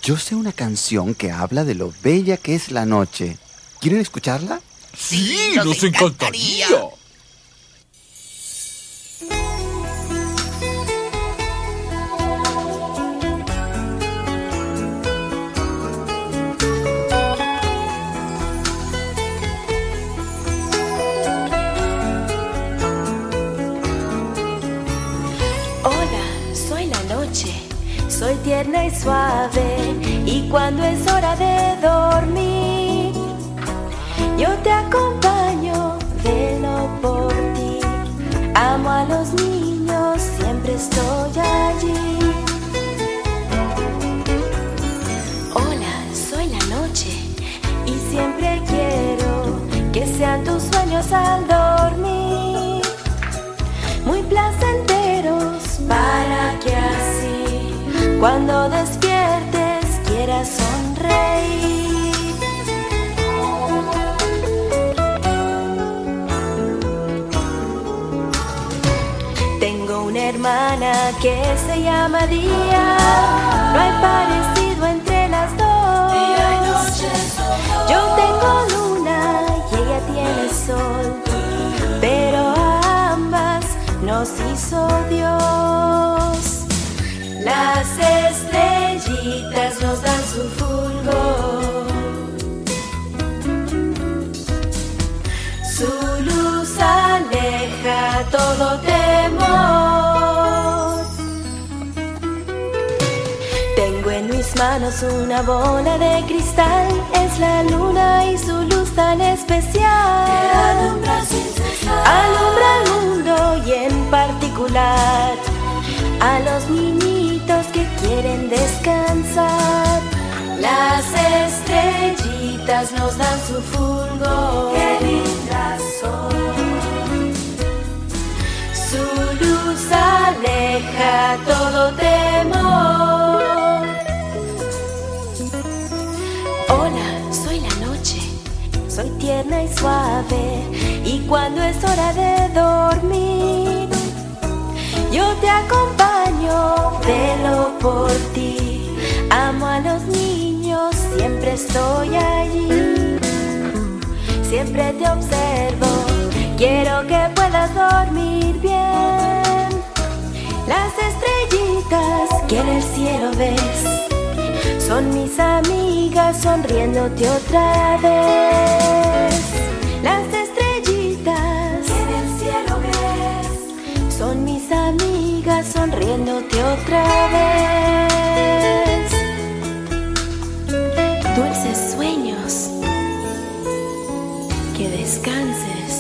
Yo sé una canción que habla de lo bella que es la noche. ¿Quieren escucharla? Sí, nos encantaría. Hola, soy la noche, soy tierna y suave, y cuando es hora de dormir, yo te acompaño, velo por ti. Amo a los niños, siempre estoy allí. Hola, soy la noche, y siempre quiero que sean tus sueños al dormir muy placenteros, para que así cuando despiertes quieras sonreír. Tengo una hermana que se llama Día, no hay parecido entre las dos. Día y noche son dos. Yo tengo luna y ella tiene sol, pero a ambas nos hizo Dios. Las estrellitas nos dan su fulgor, su luz aleja todo temor. Tengo en mis manos una bola de cristal, es la luna y su luz tan especial que alumbra sin cesar, alumbra el mundo y en particular a los niñitos que quieren descansar. Las estrellitas nos dan su fulgor, qué lindas son. Su luz aleja todo temor. Hola, soy la noche, soy tierna y suave, y cuando es hora de dormir, yo te acompaño, velo por ti. Amo a los niños, siempre estoy allí. Siempre te observo, quiero que puedas dormir bien. Las estrellitas que en el cielo ves son mis amigas sonriéndote otra vez. Las estrellitas que en el cielo ves son mis amigas sonriéndote otra vez. Dulces sueños, que descanses.